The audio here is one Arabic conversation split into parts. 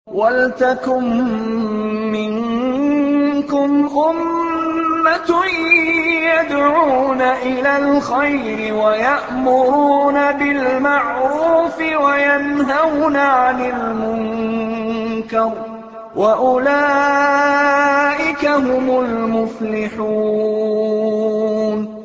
وَلْتَكُن مِّنكُمْ أُمَّةٌ يَدْعُونَ إِلَى الْخَيْرِ وَيَأْمُرُونَ بِالْمَعْرُوفِ وَيَنْهَوْنَ عَنِ الْمُنكَرِ ۚ وَأُولَٰئِكَ هُمُ الْمُفْلِحُونَ.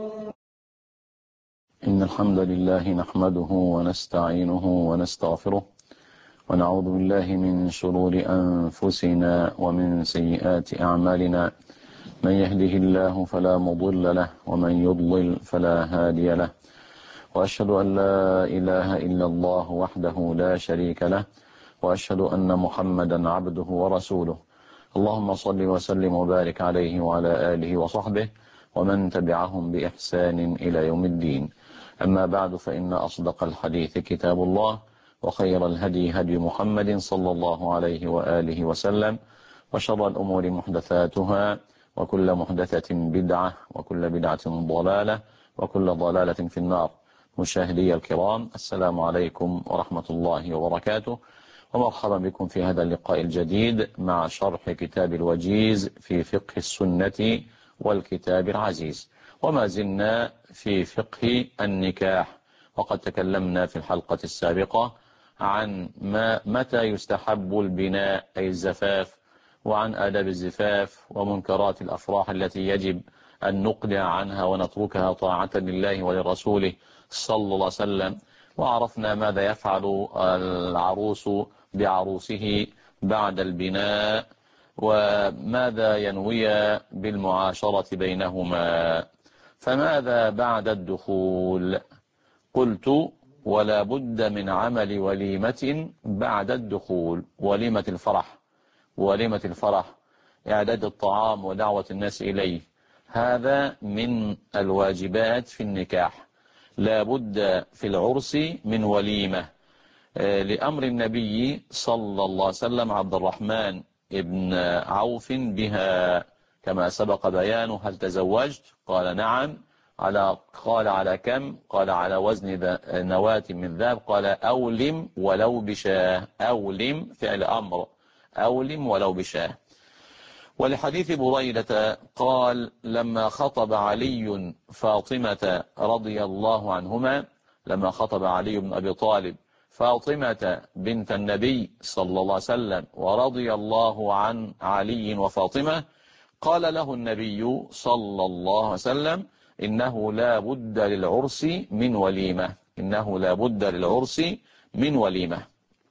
إن الحمد لله نحمده ونستعينه ونستغفره ونعوذ بالله من شرور أنفسنا ومن سيئات أعمالنا. من يهده الله فلا مضل له ومن يضلل فلا هادي له، وأشهد أن لا إله إلا الله وحده لا شريك له، وأشهد أن محمدا عبده ورسوله. اللهم صل وسلم وبارك عليه وعلى آله وصحبه ومن تبعهم بإحسان إلى يوم الدين. أما بعد، فإن أصدق الحديث كتاب الله، وخير الهدي هدي محمد صلى الله عليه وآله وسلم، وشر الأمور محدثاتها، وكل محدثة بدعة، وكل بدعة ضلالة، وكل ضلالة في النار. مشاهدي الكرام، السلام عليكم ورحمة الله وبركاته، ومرحبا بكم في هذا اللقاء الجديد مع شرح كتاب الوجيز في فقه السنة والكتاب العزيز. وما زلنا في فقه النكاح، وقد تكلمنا في الحلقة السابقة عن متى يستحب البناء أي الزفاف، وعن آداب الزفاف ومنكرات الأفراح التي يجب أن نقلع عنها ونتركها طاعة لله ولرسوله صلى الله عليه وسلم. وعرفنا ماذا يفعل العروس بعروسه بعد البناء، وماذا ينوي بالمعاشرة بينهما. فماذا بعد الدخول؟ قلت: ولا بد من عمل وليمة بعد الدخول، وليمة الفرح. وليمة الفرح إعداد الطعام ودعوة الناس إليه، هذا من الواجبات في النكاح. لا بد في العرس من وليمة، لأمر النبي صلى الله عليه وسلم عبد الرحمن ابن عوف بها، كما سبق بيانه: هل تزوجت؟ قال: نعم. قال: على كم؟ قال: على وزن نواة من ذهب. قال: أولم ولو بشاه. أولم فعل أمر، أولم ولو بشاه. ولحديث بريدة قال: لما خطب علي فاطمة رضي الله عنهما، لما خطب علي بن أبي طالب فاطمة بنت النبي صلى الله عليه وسلم ورضي الله عن علي وفاطمة، قال له النبي صلى الله عليه وسلم: إنه لا بد للعرس من وليمة. إنه لا بد للعرس من وليمة.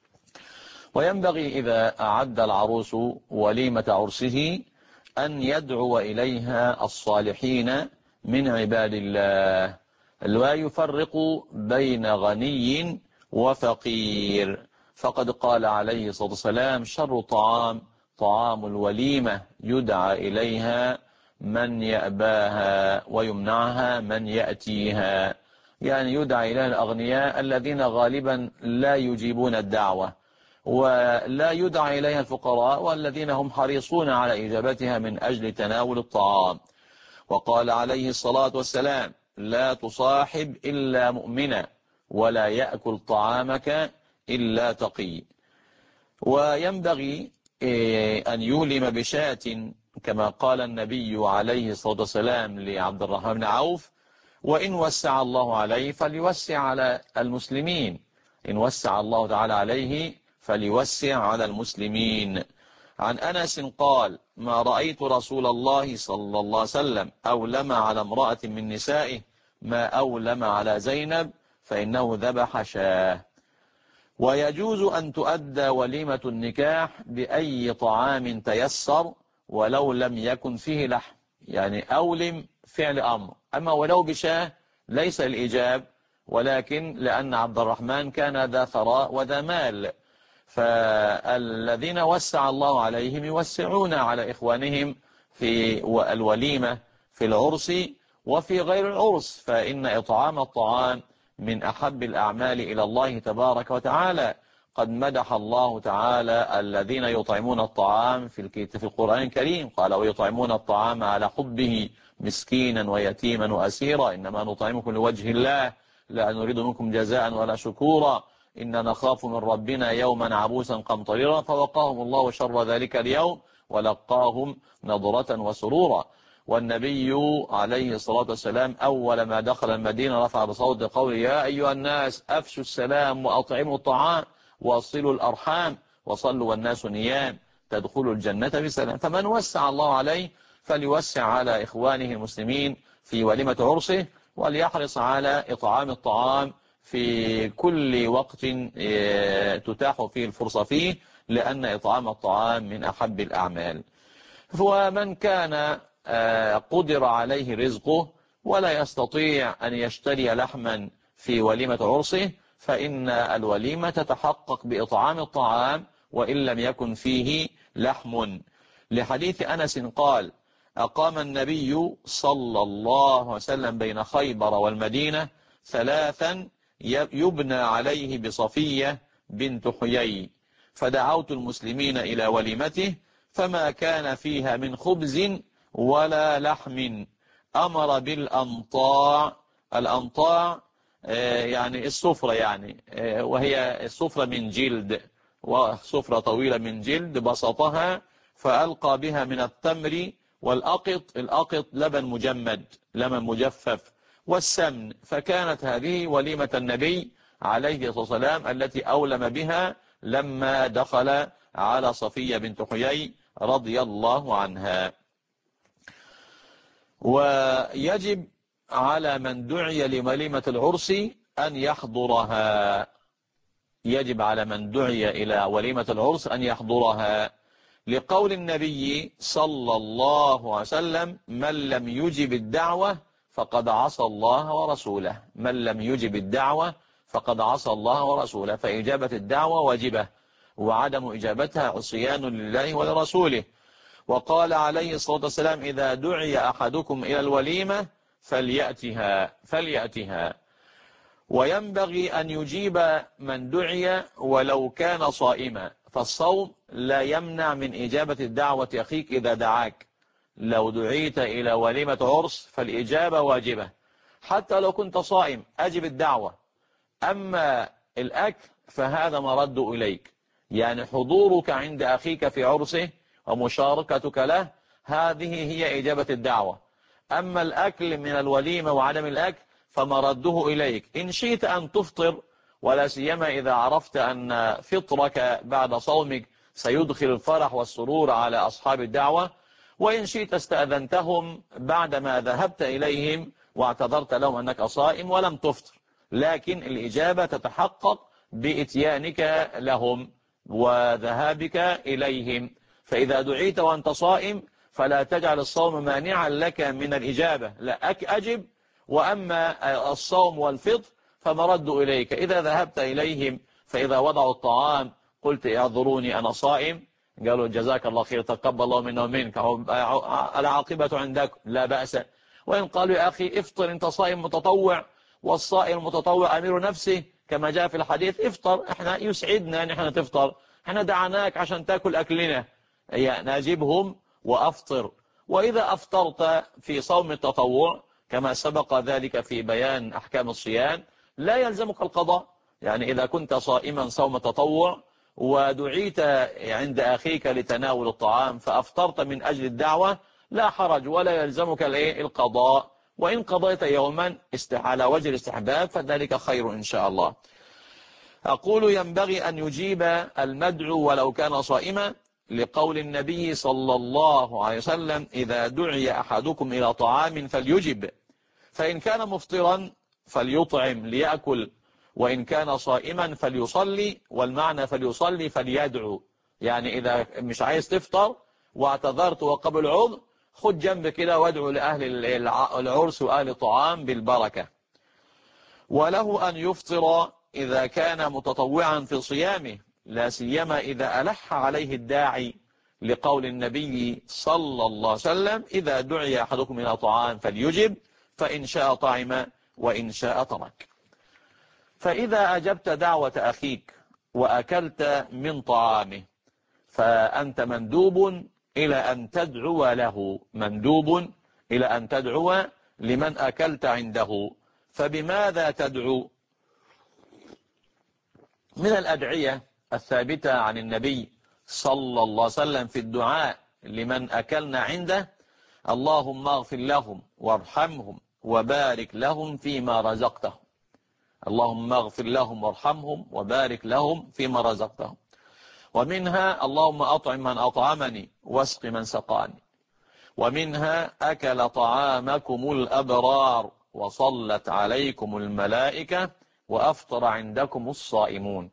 وينبغي إذا أعد العروس وليمة عرسه أن يدعو إليها الصالحين من عباد الله، لا يفرق بين غني وفقير. فقد قال عليه الصلاة والسلام: شر طعام طعام الوليمة، يدعى إليها من يأباها ويمنعها من يأتيها. يعني يدعى إليها الأغنياء الذين غالبا لا يجيبون الدعوة، ولا يدعى إليها الفقراء والذين هم حريصون على إجابتها من أجل تناول الطعام. وقال عليه الصلاة والسلام: لا تصاحب إلا مؤمنا، ولا يأكل طعامك إلا تقي. وينبغي أن يولم بشاة، كما قال النبي عليه الصلاة والسلام لعبد الرحمن بن عوف: وإن وسع الله عليه فليوسع على المسلمين. إن وسع الله تعالى عليه فليوسع على المسلمين. عن أنس قال: ما رأيت رسول الله صلى الله عليه وسلم أولم على امرأة من نسائه ما أولم على زينب، فإنه ذبح شاه. ويجوز أن تؤدى وليمة النكاح بأي طعام تيسر ولو لم يكن فيه لحم، يعني أولم فعل أمر. أما ولو بشاه ليس الإجاب، ولكن لأن عبد الرحمن كان ذا ثراء وذا مال، فالذين وسع الله عليهم يوسعون على إخوانهم في الوليمة في العرس وفي غير العرس، فإن إطعام الطعام من أحب الأعمال إلى الله تبارك وتعالى. قد مدح الله تعالى الذين يطعمون الطعام في القرآن الكريم، قال: ويطعمون الطعام على حبه مسكينا ويتيما وأسيرا، إنما نطعمكم لوجه الله لا نريد منكم جزاء ولا شكورا إن نخاف من ربنا يوما عبوسا قمطريرا، فوقاهم الله شر ذلك اليوم ولقاهم نضرة وسرورا. والنبي عليه الصلاة والسلام أول ما دخل المدينة رفع بصوت قوله: يا أيها الناس أفشوا السلام وأطعموا الطعام وصلوا الأرحام وصلوا والناس نيام تدخلوا الجنة بسلام. فمن وسع الله عليه فليوسع على إخوانه المسلمين في وليمة عرسه، وليحرص على إطعام الطعام في كل وقت تتاح فيه الفرصة فيه، لأن إطعام الطعام من أحب الأعمال. ومن كان قدر عليه رزقه ولا يستطيع أن يشتري لحما في وليمة عرسه، فإن الوليمة تتحقق بإطعام الطعام وإن لم يكن فيه لحم، لحديث أنس قال: أقام النبي صلى الله عليه وسلم بين خيبر والمدينة 3 يبنى عليه بصفية بنت حيي، فدعوت المسلمين إلى وليمته فما كان فيها من خبز ولا لحم، أمر بالأنطاع. الأنطاع يعني السفرة، يعني وهي السفرة من جلد، وسفرة طويلة من جلد بسطها فألقى بها من التمر والأقط. الأقط لبن مجمد، لبن مجفف، والسمن. فكانت هذه وليمة النبي عليه الصلاة والسلام التي أولم بها لما دخل على صفية بنت حيي رضي الله عنها. ويجب على من دعي لوليمة العرس أن يحضرها، يجب على من دعي إلى وليمة العرس أن يحضرها، لقول النبي صلى الله عليه وسلم: من لم يجب الدعوة فقد عصى الله ورسوله. من لم يجب الدعوة فقد عصى الله ورسوله. فإجابة الدعوة واجبة، وعدم إجابتها عصيان لله ولرسوله. وقال عليه الصلاة والسلام: إذا دعي أحدكم إلى الوليمة فليأتها. وينبغي أن يجيب من دعي ولو كان صائما، فالصوم لا يمنع من إجابة الدعوة أخيك إذا دعاك. لو دعيت إلى وليمة عرس فالإجابة واجبة حتى لو كنت صائم، أجب الدعوة. أما الأكل فهذا مرد إليك، يعني حضورك عند أخيك في عرسه ومشاركتك له هذه هي إجابة الدعوة. أما الأكل من الوليمة وعدم الأكل فمرده إليك. إن شئت أن تفطر، ولا سيما إذا عرفت أن فطرك بعد صومك سيدخل الفرح والسرور على أصحاب الدعوة، وإن شئت استأذنتهم بعدما ذهبت إليهم واعتذرت لهم أنك صائم ولم تفطر، لكن الإجابة تتحقق بإتيانك لهم وذهابك إليهم. فإذا دعيت وأنت صائم فلا تجعل الصوم مانعا لك من الإجابة، لا أجب. وأما الصوم والفطر فمرد إليك. إذا ذهبت إليهم فإذا وضعوا الطعام قلت: اعذروني أنا صائم، قالوا: جزاك الله خير، تقبل الله منا ومنك، العاقبة عندك، لا بأس. وإن قالوا: يا أخي افطر، أنت صائم متطوع، والصائم المتطوع أمير نفسه كما جاء في الحديث، افطر، احنا يسعدنا ان احنا تفطر، احنا دعاناك عشان تاكل أكلنا، يعني نجيبهم وأفطر. وإذا أفطرت في صوم التطوع كما سبق ذلك في بيان أحكام الصيام لا يلزمك القضاء. يعني إذا كنت صائما صوم تطوع ودعيت عند أخيك لتناول الطعام فأفطرت من أجل الدعوة لا حرج ولا يلزمك القضاء. وإن قضيت يوما على وجه الاستحباب فذلك خير إن شاء الله. أقول: ينبغي أن يجيب المدعو ولو كان صائما، لقول النبي صلى الله عليه وسلم: إذا دعي أحدكم إلى طعام فليجب، فإن كان مفطرا فليطعم ليأكل، وإن كان صائما فليصلي. والمعنى فليصلي فليدعو، يعني إذا مش عايز تفطر واعتذرت وقبل عذر خد جنب كده وادعو لأهل العرس وأهل الطعام بالبركة. وله أن يفطر إذا كان متطوعا في صيامه، لا سيما إذا ألح عليه الداعي، لقول النبي صلى الله عليه وسلم: إذا دعي أحدكم إلى طعام فليجب، فإن شاء طعم وإن شاء ترك. فإذا أجبت دعوة أخيك وأكلت من طعامه فأنت مندوب إلى أن تدعو له، مندوب إلى أن تدعو لمن أكلت عنده. فبماذا تدعو؟ من الأدعية الثابتة عن النبي صلى الله عليه وسلم في الدعاء لمن أكلنا عنده: اللهم اغفر لهم وارحمهم وبارك لهم فيما رزقتهم. اللهم اغفر لهم وارحمهم وبارك لهم فيما رزقتهم. ومنها: اللهم أطعم من أطعمني واسق من سقاني. ومنها: أكل طعامكم الأبرار وصلت عليكم الملائكة وأفطر عندكم الصائمون.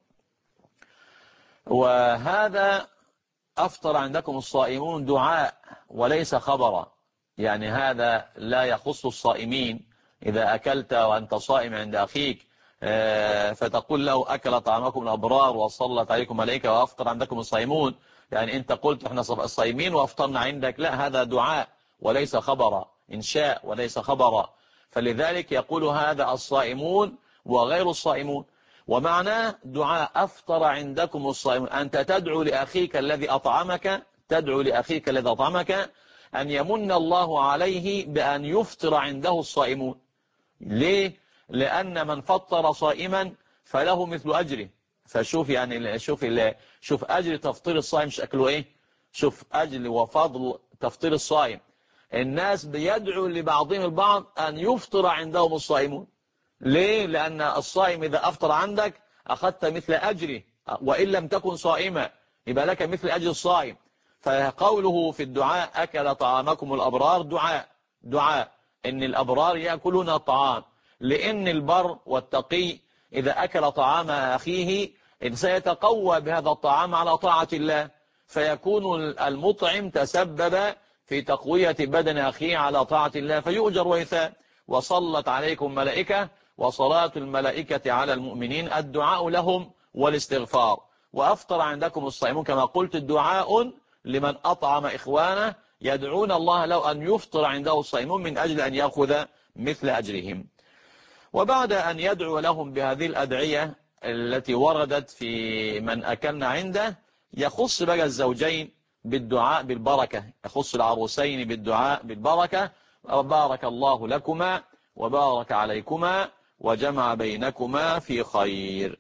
وهذا أفطر عندكم الصائمون دعاء وليس خبرا، يعني هذا لا يخص الصائمين. إذا أكلت وأنت صائم عند أخيك فتقول له أكل طعامكم الأبرار وصلت عليكم ملائكة وأفطر عندكم الصائمون، يعني أنت قلت إحنا الصائمين وأفطرنا عندك، لا، هذا دعاء وليس خبرا، إنشاء وليس خبرا. فلذلك يقول هذا الصائمون وغير الصائمون. ومعناه دعاء أفطر عندكم الصائمون، أنت تدعو لأخيك الذي أطعمك، تدعو لأخيك الذي أطعمك أن يمن الله عليه بأن يفطر عنده الصائمون. ليه؟ لأن من فطر صائما فله مثل أجره. فشوف يعني شوف أجر تفطير الصائم شكله إيه؟ شوف أجر وفضل تفطير الصائم. الناس بيدعو لبعضهم البعض أن يفطر عندهم الصائمون. ليه؟ لأن الصائم إذا أفطر عندك أخذت مثل أجره، وإن لم تكن صائما يبقى لك مثل أجر الصائم. فقوله في الدعاء أكل طعامكم الأبرار دعاء إن الأبرار يأكلون الطعام، لأن البر والتقي إذا أكل طعام أخيه سيتقوى بهذا الطعام على طاعة الله، فيكون المطعم تسبب في تقوية بدن أخيه على طاعة الله فيؤجر ويثاب. وصلت عليكم ملائكة، وصلاة الملائكة على المؤمنين الدعاء لهم والاستغفار. وأفطر عندكم الصائمون كما قلت الدعاء لمن أطعم إخوانه، يدعون الله له أن يفطر عنده الصائمون من أجل أن يأخذ مثل أجرهم. وبعد أن يدعو لهم بهذه الأدعية التي وردت في من أكلنا عنده، يخص بقى الزوجين بالدعاء بالبركة، يخص العروسين بالدعاء بالبركة: بارك الله لكما وبارك عليكما وجمع بينكما في خير.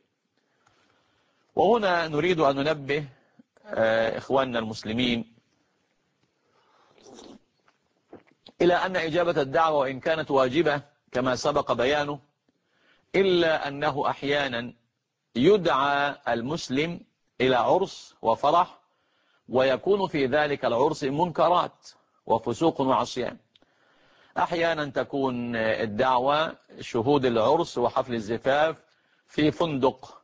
وهنا نريد أن ننبه إخواننا المسلمين إلى أن إجابة الدعوة وإن كانت واجبة كما سبق بيانه، إلا أنه أحيانا يدعى المسلم إلى عرس وفرح ويكون في ذلك العرس منكرات وفسوق وعصيان. أحيانا تكون الدعوة شهود العرس وحفل الزفاف في فندق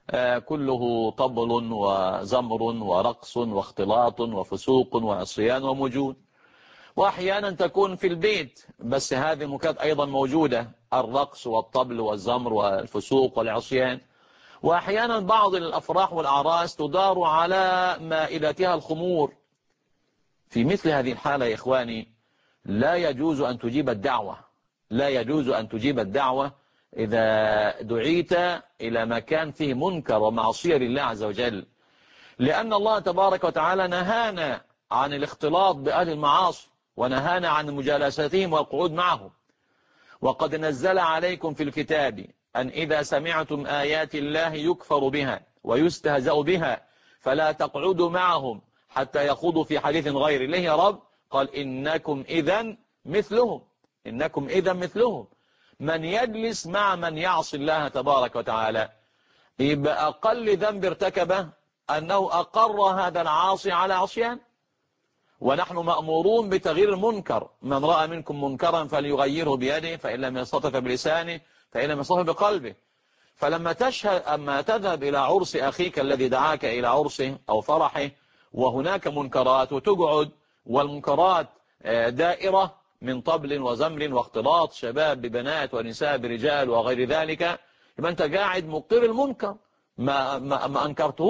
كله طبل وزمر ورقص واختلاط وفسوق وعصيان ومجون. وأحيانا تكون في البيت، بس هذه المكات أيضا موجودة، الرقص والطبل والزمر والفسوق والعصيان. وأحيانا بعض الأفراح والأعراس تدار على مائدتها الخمور. في مثل هذه الحالة يا إخواني لا يجوز أن تجيب الدعوة، لا يجوز أن تجيب الدعوة إذا دعيت إلى مكان فيه منكر ومعصية لله عز وجل، لأن الله تبارك وتعالى نهانا عن الاختلاط بأهل المعاصي ونهانا عن مجالستهم والقعود معهم. وقد نزل عليكم في الكتاب أن إذا سمعتم آيات الله يكفر بها ويستهزأ بها فلا تقعدوا معهم حتى يخوضوا في حديث غير. ليه يا رب؟ قال إنكم إذن مثلهم، إنكم إذن مثلهم. من يجلس مع من يعصي الله تبارك وتعالى يبقى أقل ذنب ارتكبه أنه أقر هذا العاصي على عصيان. ونحن مأمورون بتغيير المنكر: من رأى منكم منكرا فليغيره بيده، فإن لم يستطع فبلسانه، فإن لم يستطع بقلبه. فلما أما تذهب إلى عرس أخيك الذي دعاك إلى عرسه أو فرحه وهناك منكرات وتقعد، والمنكرات دائرة من طبل وزمر واختلاط شباب ببنات ونساء برجال وغير ذلك، يبقى أنت قاعد مقر المنكر، ما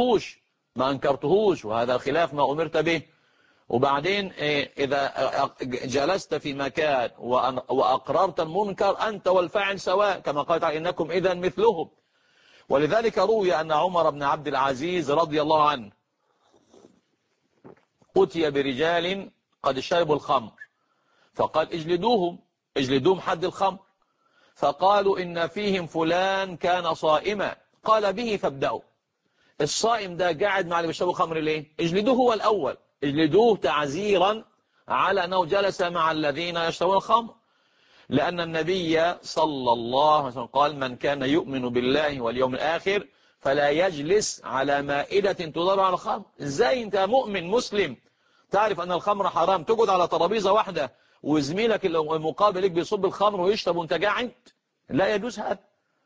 أنكرتهوش، وهذا خلاف ما أمرت به. وبعدين إذا جلست في مكان وأقررت المنكر أنت والفاعل سواء، كما قال تعالى إنكم إذن مثلهم. ولذلك روي أن عمر بن عبد العزيز رضي الله عنه أتي برجال قد شربوا الخمر فقال اجلدوهم حد الخمر. فقالوا إن فيهم فلان كان صائما، قال به فابدأوا. الصائم ده قاعد مع اللي بيشربوا خمر ليه؟ اجلدوه هو الأول، اجلدوه تعزيرا على أنه جلس مع الذين يشربون الخمر، لأن النبي صلى الله عليه وسلم قال: من كان يؤمن بالله واليوم الآخر فلا يجلس على مائدة تدار على الخمر. ازاي انت مؤمن مسلم تعرف أن الخمر حرام تقعد على ترابيزة واحدة وزميلك المقابل لك بيصب الخمر ويشرب وانت قاعد؟ لا يجوز هذا.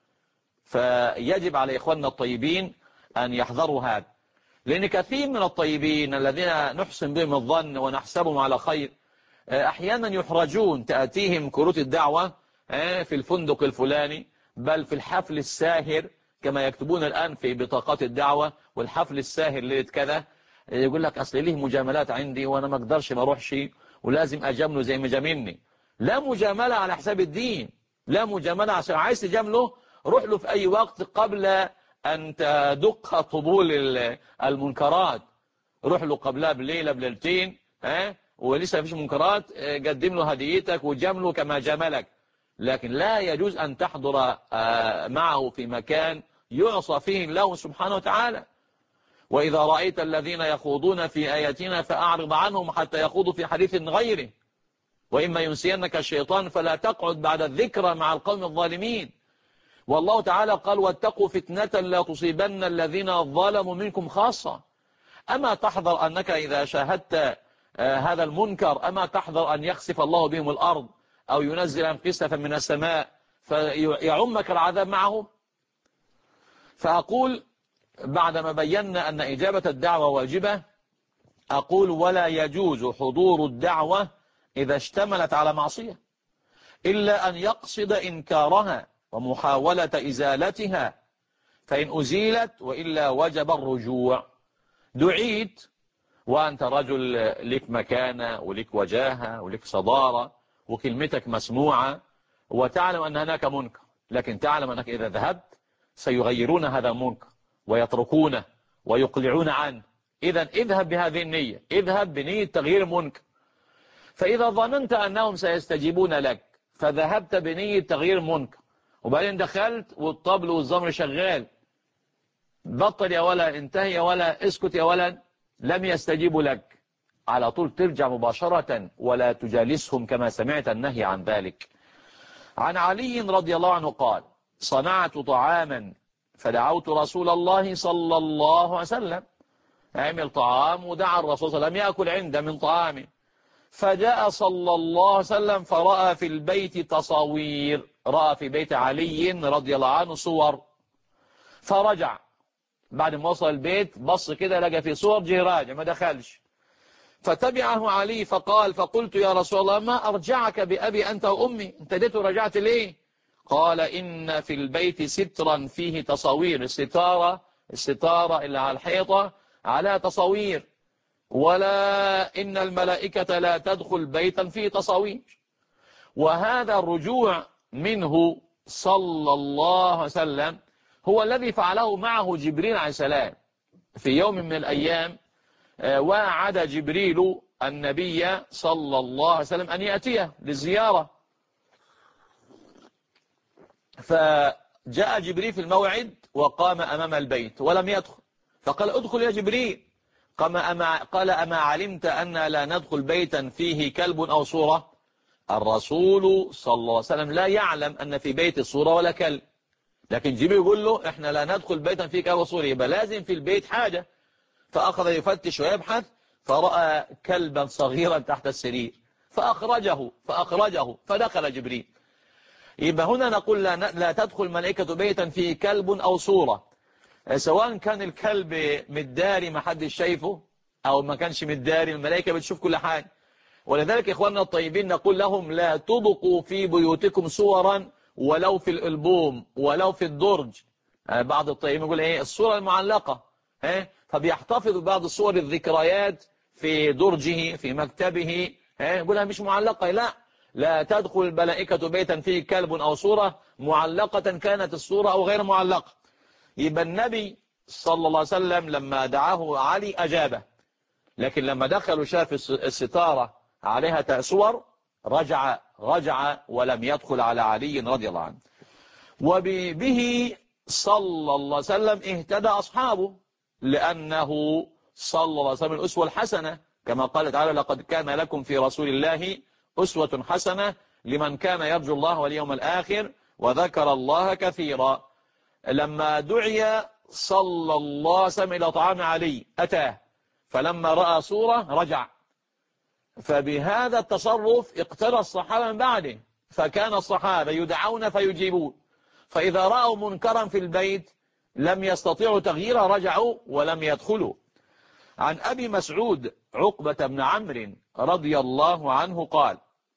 فيجب على إخواننا الطيبين أن يحذروا هذا، لأن كثير من الطيبين الذين نحسن بهم الظن ونحسبهم على خير أحيانا يحرجون، تأتيهم كروت الدعوة في الفندق الفلاني، بل في الحفل الساهر كما يكتبون الآن في بطاقات الدعوة، والحفل الساهر ليلة كذا، يقول لك أصل ليه مجاملات عندي وأنا ما أقدرش ما أروحش ولازم أجامله زي ما جاملني. لا مجاملة على حساب الدين، لا مجاملة عشان عايز تجامله روح له في أي وقت قبل أن تدق طبول المنكرات، روح له قبلها بليلة بليلتين ولسه مفيش منكرات، قدم له هديتك وجامله كما جاملك. لكن لا يجوز أن تحضر معه في مكان يعصى فيه الله سبحانه وتعالى. وإذا رأيت الذين يخوضون في آياتنا فأعرض عنهم حتى يخوضوا في حديث غيره، وإما ينسينك الشيطان فلا تقعد بعد الذكرى مع القوم الظالمين. والله تعالى قال: واتقوا فتنة لا تصيبن الذين ظلموا منكم خاصة. أما تحذر أنك إذا شاهدت هذا المنكر أما تحذر أن يخسف الله بهم الأرض أو ينزل كسفا من السماء فيعمك العذاب معه؟ فأقول بعدما بينا أن إجابة الدعوة واجبة، أقول: ولا يجوز حضور الدعوة إذا اشتملت على معصية إلا أن يقصد إنكارها ومحاولة إزالتها، فإن أزيلت وإلا وجب الرجوع. دعيت وأنت رجل لك مكانة ولك وجاهة ولك صدارة وكلمتك مسموعة وتعلم أن هناك منكر، لكن تعلم أنك إذا ذهبت سيغيرون هذا المنكر ويتركونه ويقلعون عنه. إذا اذهب بهذه النية، اذهب بنية تغيير المنكر. فإذا ظننت أنهم سيستجيبون لك فذهبت بنية تغيير المنكر، وبعدين دخلت والطبل والزمر شغال، بطل يا ولا، انتهي يا ولا، اسكت يا ولا، لم يستجيبوا لك، على طول ترجع مباشرة ولا تجالسهم كما سمعت النهي عن ذلك. عن علي رضي الله عنه قال: صنعت طعاما فدعوت رسول الله صلى الله عليه وسلم، عمل طعام ودعا الرسول صلى الله عليه وسلم يأكل عنده من طعامه، فجاء صلى الله عليه وسلم فرأى في البيت تصاوير، رأى في بيت علي رضي الله عنه صور، فرجع بعد ما وصل البيت بص كده لقى في صور، جه راجع ما دخلش، فتبعه علي فقال: فقلت يا رسول الله ما أرجعك بأبي أنت وأمي، انت ديت ورجعت ليه؟ قال: إن في البيت سترا فيه تصاوير، الستارة اللي على الحيطة على تصاوير، ولا إن الملائكة لا تدخل بيتا فيه تصاوير. وهذا الرجوع منه صلى الله عليه وسلم هو الذي فعله معه جبريل عليه السلام في يوم من الأيام. وعد جبريل النبي صلى الله عليه وسلم أن يأتيه للزيارة، فجاء جبريل في الموعد وقام أمام البيت ولم يدخل، فقال: ادخل يا جبريل. قال: أما علمت أن لا ندخل بيتا فيه كلب أو صورة؟ الرسول صلى الله عليه وسلم لا يعلم أن في بيت صورة ولا كلب، لكن جبريل يقول له احنا لا ندخل بيتا فيه كلب وصورة، يبقى لازم في البيت حاجة. فأخذ يفتش ويبحث فرأى كلبا صغيرا تحت السرير فأخرجه فدخل جبريل. يبقى هنا نقول لا تدخل ملائكة بيتا فيه كلب أو صورة، سواء كان الكلب مداري ما حدش شايفه أو ما كانش مداري، الملائكة بتشوف كل حاجة. ولذلك إخواننا الطيبين نقول لهم: لا تبقوا في بيوتكم صورا ولو في الألبوم ولو في الدرج. بعض الطيبين يقول ايه الصورة المعلقة، فبيحتفظ بعض الصور الذكريات في درجه في مكتبه، يقولها مش معلقة. لا تدخل الملائكة بيتا فيه كلب أو صورة، معلقة كانت الصورة أو غير معلقة. يبقى النبي صلى الله عليه وسلم لما دعاه علي أجابه، لكن لما دخل وشاف الستارة عليها صور رجع ولم يدخل على علي رضي الله عنه. وبه صلى الله عليه وسلم اهتدى أصحابه، لأنه صلى الله عليه وسلم الأسوة الحسنة، كما قال تعالى: لقد كان لكم في رسول الله أسوة حسنة لمن كان يرجو الله واليوم الآخر وذكر الله كثيرا. لما دعي صلى الله عليه وسلم إلى طعام علي أتاه، فلما رأى صورة رجع. فبهذا التصرف اقتدى الصحابة من بعده، فكان الصحابة يدعون فيجيبون، فإذا رأوا منكرا في البيت لم يستطيعوا تغييره رجعوا ولم يدخلوا. عن أبي مسعود عقبة بن عمرو رضي الله عنه قال: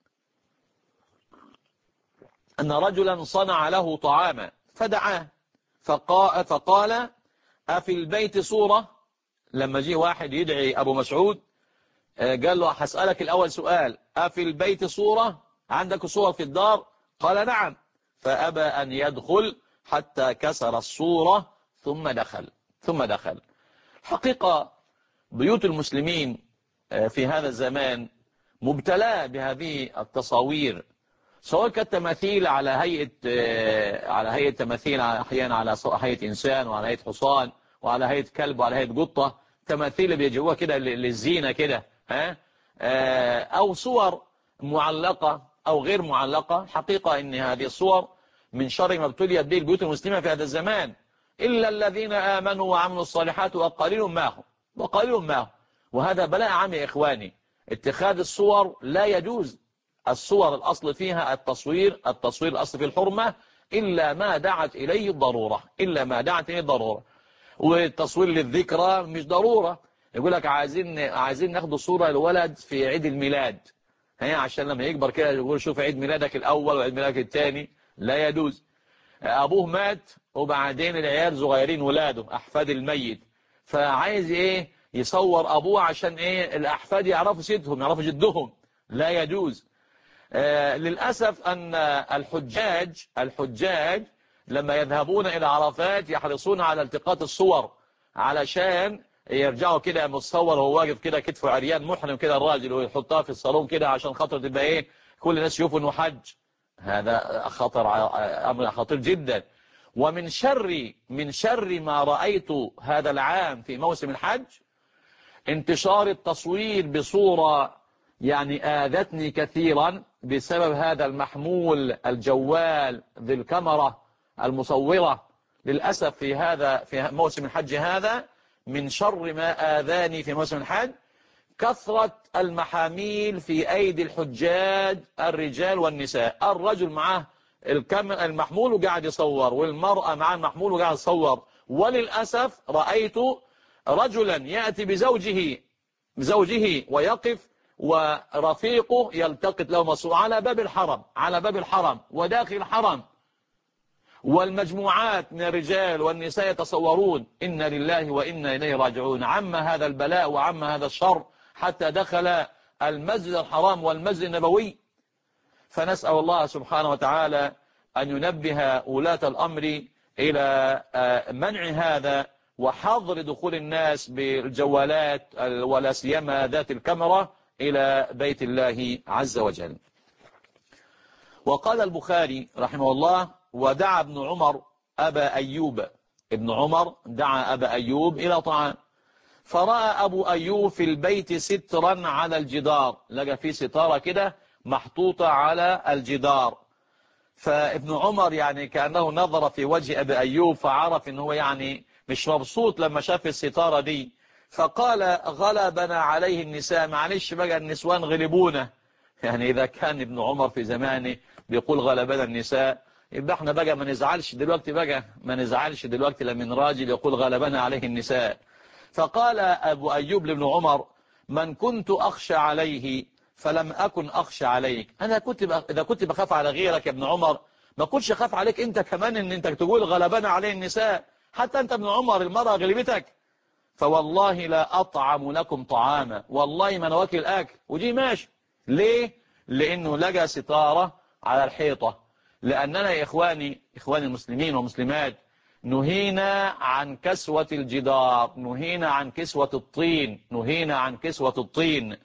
أن رجلا صنع له طعاما فدعاه فقال: أفي البيت صورة؟ لما جه واحد يدعي أبو مسعود قال له: هسألك الأول سؤال، أفي البيت صورة؟ عندك صور في الدار؟ قال: نعم. فأبى أن يدخل حتى كسر الصورة ثم دخل. حقيقة بيوت المسلمين في هذا الزمان مبتلى بهذه التصاوير، سواء كانت تماثيل على هيئة تماثيل، أحيانا على هيئة إنسان وعلى هيئة حصان وعلى هيئة كلب وعلى هيئة قطة، تماثيل بيجيبوها كده للزينة كده، أو صور معلقة أو غير معلقة. حقيقة إن هذه الصور من شر ما ابتليت به البيوت المسلمة في هذا الزمان، إلا الذين آمنوا وعملوا الصالحات وقليل ما هم. وهذا بلاء عام يا إخواني. اتخاذ الصور لا يجوز. الصور الأصل فيها التصوير الأصل في الحرمة إلا ما دعت إليه الضرورة. والتصوير للذكرى مش ضرورة. يقول لك عايزين ناخد صورة الولد في عيد الميلاد، عشان لما يكبر كده يقول شوف عيد ميلادك الأول وعيد ميلادك الثاني. لا يجوز. أبوه مات وبعدين العيال صغيرين ولاده أحفاد الميت، فعايز يصور أبوه عشان الأحفاد يعرفوا سيدهم يعرفوا جدهم. لا يجوز. للأسف أن الحجاج لما يذهبون إلى عرفات يحرصون على التقاط الصور علشان يرجعوا كده متصور وهو واقف كده كتفه عريان محرم كده الراجل، ويحطها في الصالون كده عشان خاطر تبقى كل الناس يشوفوا انه حج. هذا أمر خطير جدا. ومن شر ما رأيت هذا العام في موسم الحج انتشار التصوير بصورة آذتني كثيرا بسبب هذا المحمول الجوال ذي الكاميرا المصورة. للأسف في موسم الحج هذا من شر ما آذاني في موسم الحج كثرة المحاميل في أيدي الحجاج الرجال والنساء. الرجل معه المحمول وقاعد يصور، والمرأة معه المحمول وقاعد يصور. وللأسف رأيت رجلا يأتي بزوجه ويقف ورفيقه يلتقط له مصور على باب الحرم وداخل الحرم، والمجموعات من الرجال والنساء يتصورون. إنا لله وإنا إليه راجعون. عم هذا البلاء وعم هذا الشر حتى دخل المسجد الحرام والمسجد النبوي. فنسأل الله سبحانه وتعالى أن ينبه ولاة الأمر إلى منع هذا وحظر دخول الناس بالجوالات ولا سيما ذات الكاميرا إلى بيت الله عز وجل. وقال البخاري رحمه الله: ودعا ابن عمر أبا أيوب. ابن عمر دعا أبا أيوب إلى طعام، فرأى أبو أيوب في البيت سترا على الجدار، لقى فيه ستارة كده محطوطة على الجدار. فابن عمر كأنه نظر في وجه أبي أيوب فعرف أنه مش مبسوط لما شاف الستارة دي، فقال: غلبنا عليه النساء. معلش بقى النسوان غلبونا. إذا كان ابن عمر في زمانه بيقول غلبنا النساء، يبقى احنا بقى ما نزعلش دلوقتي لمن راجل يقول غلبنا عليه النساء. فقال أبو أيوب لابن عمر: من كنت أخشى عليه فلم أكن أخشى عليك. أنا إذا كنت بخاف على غيرك يا ابن عمر ما كنتش أخاف عليك أنت كمان، إن أنت تقول غلبنا عليه النساء. حتى أنت ابن عمر المرأة غلبتك. فوالله لا أطعم لكم طعاما، والله ما نواكل الأكل. ودي ماشي. ليه؟ لأنه لقى ستارة على الحيطة. لأننا يا إخواني المسلمين والمسلمات نهينا عن كسوة الجدار، نهينا عن كسوة الطين.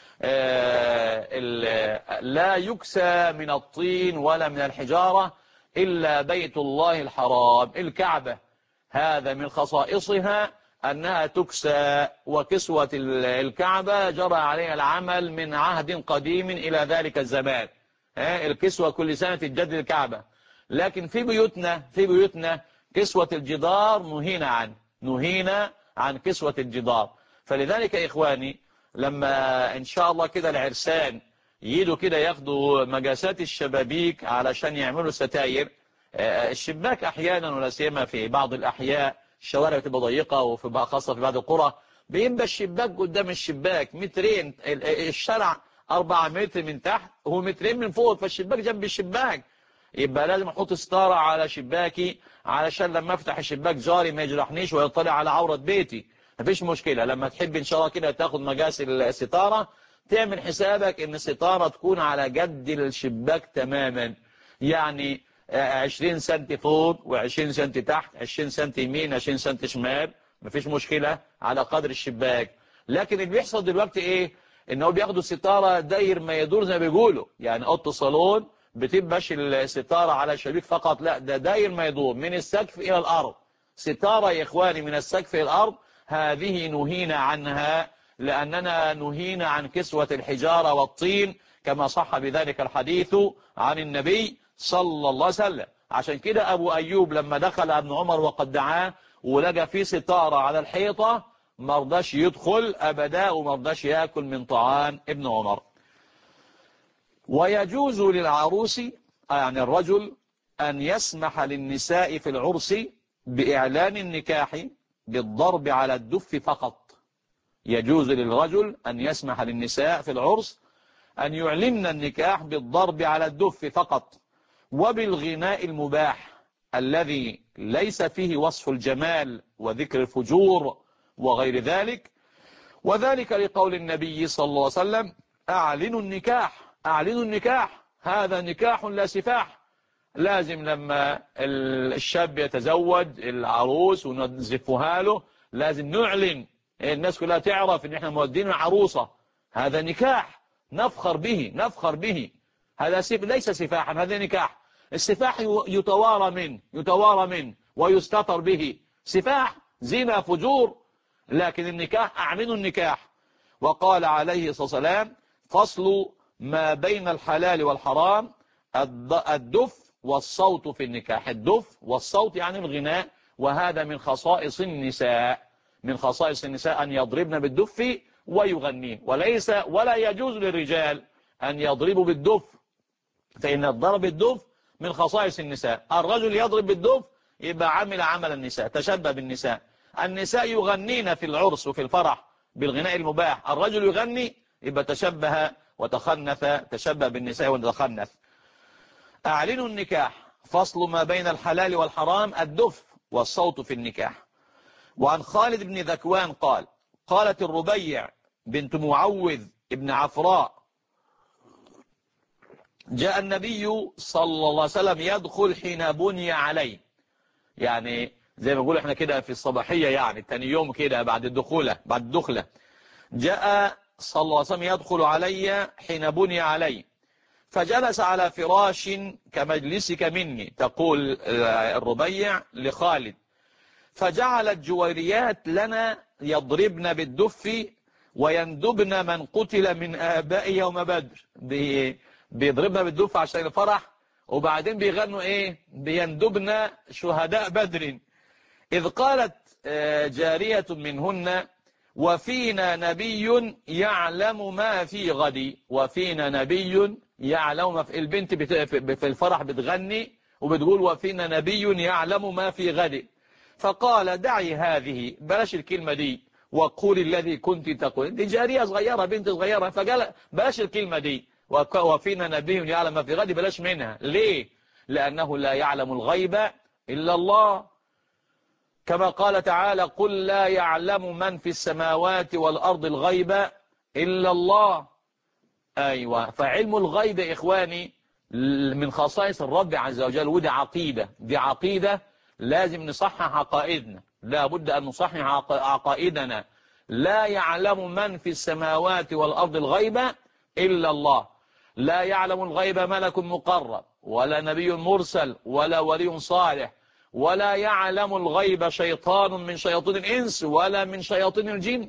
لا يكسى من الطين ولا من الحجارة إلا بيت الله الحرام الكعبة. هذا من خصائصها أنها تكسى، وكسوة الكعبة جرى عليها العمل من عهد قديم إلى ذلك الزمان. الكسوة كل سنة تجدد الكعبة. لكن في بيوتنا كسوة الجدار نهينا عن كسوة الجدار. فلذلك يا إخواني، لما إن شاء الله كده العرسان يجوا كده ياخدوا مجاسات الشبابيك علشان يعملوا ستاير، الشباك أحيانا ولا سيما في بعض الأحياء الشوارع بتبقى ضيقة، وفي خاصة في بعض القرى بيبقى الشباك قدام الشباك مترين، الشارع 4 متر من تحت هو مترين من فوق، فالشباك جنب الشباك. يبقى لازم احط ستارة على شباكي علشان لما افتح الشباك جاري ما يجرحنيش ويطلع على عورة بيتي. مفيش مشكلة. لما تحب ان شاء الله كده تاخد مقاس الستارة، تعمل حسابك ان الستارة تكون على قد الشباك تماما، يعني 20 سنتي فوق و20 سنتي تحت، 20 سنتي يمين 20 سنتي شمال، مفيش مشكلة على قدر الشباك. لكن اللي بيحصل دلوقتي ايه؟ ان هو بياخدوا الستارة داير ما يدور زي ما بيقولوا، يعني اوضه صالون بتبقاش الستارة على الشبيك فقط، لا ده داير ما يدور من السقف الى الارض. ستارة يا اخواني من السقف الى الارض، هذه نهينا عنها، لاننا نهينا عن كسوة الحجارة والطين كما صح بذلك الحديث عن النبي صلى الله عليه وسلم. عشان كده ابو ايوب لما دخل ابن عمر وقد دعاه ولقى فيه ستارة على الحيطة مرضاش يدخل ابدا، ومرضاش ياكل من طعام ابن عمر. ويجوز للعروس يعني الرجل أن يسمح للنساء في العرس بإعلان النكاح بالضرب على الدف فقط. يجوز للرجل أن يسمح للنساء في العرس أن يعلن النكاح بالضرب على الدف فقط، وبالغناء المباح الذي ليس فيه وصف الجمال وذكر الفجور وغير ذلك. وذلك لقول النبي صلى الله عليه وسلم: أعلنوا النكاح، هذا نكاح لا سفاح. لازم لما الشاب يتزوج العروس ونزفها له لازم نعلن، الناس كلها تعرف ان احنا مودين عروسة، هذا نكاح نفخر به. هذا ليس سفاحا، هذا نكاح. السفاح يتوارى منه ويستتر به، سفاح زنا فجور. لكن النكاح أعلنوا النكاح. وقال عليه الصلاة والسلام: فصل ما بين الحلال والحرام الدف والصوت في النكاح. الدف والصوت يعني الغناء، وهذا من خصائص النساء أن يضربن بالدف ويغنين، ولا يجوز للرجال أن يضربوا بالدف، فإن الضرب بالدف من خصائص النساء. الرجل يضرب بالدف يبقى عمل النساء، تشبه بالنساء. النساء يغنين في العرس وفي الفرح بالغناء المباح، الرجل يغني يبقى تشبه بالنساء وتخنث. أعلنوا النكاح، فصل ما بين الحلال والحرام الدف والصوت في النكاح. وعن خالد بن ذكوان قال: قالت الربيع بنت معوذ ابن عفراء: جاء النبي صلى الله عليه وسلم يدخل حين بني عليه، يعني زي ما نقول احنا كده في الصباحية، يعني تاني يوم كده بعد الدخلة جاء صلى الله عليه وسلم يدخل علي حين بني علي، فجلس على فراش كمجلسك مني، تقول الربيع لخالد، فجعلت جويريات لنا يضربن بالدف ويندبن من قتل من آباء يوم بدر. بيضربنا بالدف عشان الفرح، وبعدين بيغنوا ايه؟ بيندبن شهداء بدر. إذ قالت جارية منهن: وفينا نبي يعلم ما في غد. وفينا نبي يعلم ما في، البنت في الفرح بتغني وبتقول وفينا نبي يعلم ما في غد. فقال: دعي هذه، بلاش الكلمة دي، وقولي الذي كنت تقول. دي جارية صغيرة، بنت صغيرة، فقال بلاش الكلمة دي، وفينا نبي يعلم ما في غد، بلاش منها. ليه؟ لأنه لا يعلم الغيب إلا الله، كما قال تعالى: قل لا يعلم من في السماوات والأرض الغيب إلا الله. أيوة، فعلم الغيب يا إخواني من خصائص الرب عز وجل، ودي عقيدة لازم نصحح عقائدنا، لا بد أن نصحح عقائدنا. لا يعلم من في السماوات والأرض الغيب إلا الله. لا يعلم الغيب ملك مقرب ولا نبي مرسل ولا ولي صالح ولا يعلم الغيب شيطان من شياطين الإنس ولا من شياطين الجن.